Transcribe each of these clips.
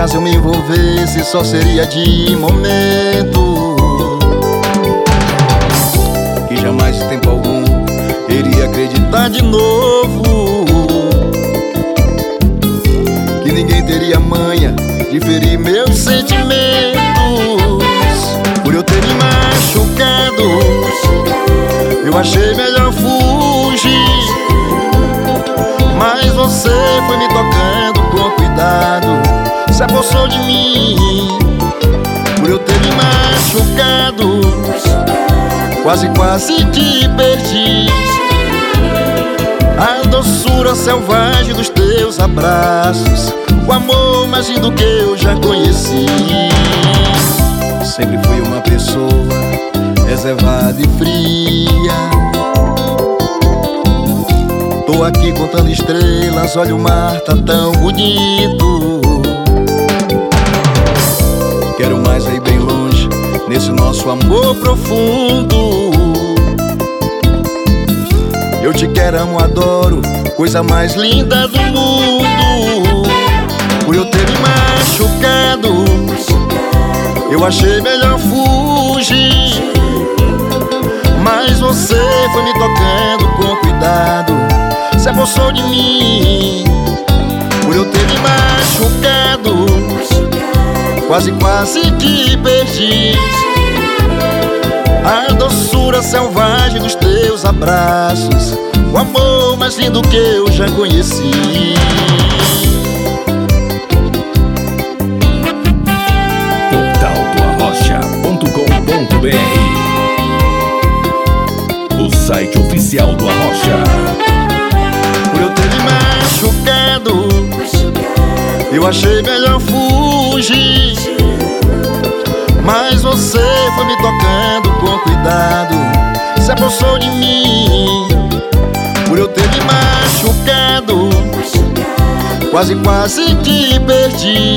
caso eu me envolvesse, só seria de momento, que jamais em tempo algum iria acreditar de novo, que ninguém teria manha de ferir meus sentimentos, por eu ter me machucado. Eu achei melhor fugir, mas você foi me tocando com cuidado, se apossou de mim, por eu ter me machucado. Quase que perdi a doçura selvagem dos teus abraços, o amor mais lindo que eu já conheci. Sempre fui uma pessoa reservada e fria. Tô aqui contando estrelas, olha o mar tá tão bonito. Quero mais aí bem longe, nesse nosso amor profundo. Eu te quero, amo, adoro, coisa mais linda do mundo. Por eu ter me machucado, eu achei melhor fugir, mas você foi me tocando com cuidado, se apossou de mim, por eu ter me machucado. Quase que perdi a doçura selvagem dos teus abraços, o amor mais lindo que eu já conheci. Portaldoarrocha.com.br, o site oficial do Arrocha. Por eu ter me machucado, eu achei melhor fugir, mas você foi me tocando com cuidado, se apossou de mim, por eu ter me machucado. Quase que perdi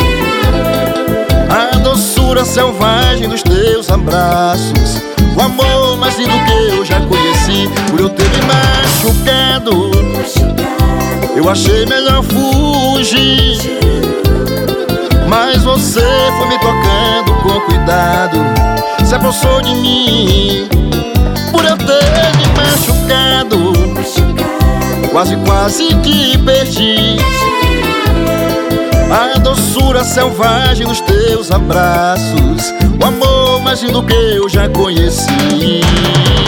a doçura selvagem dos teus abraços, o amor mais lindo que eu já conheci. Por eu ter me machucado, eu achei melhor fugir, mas você foi me tocando com cuidado, se apossou de mim, por eu ter me machucado. Quase que perdi a doçura selvagem dos teus abraços, o amor mais lindo que eu já conheci.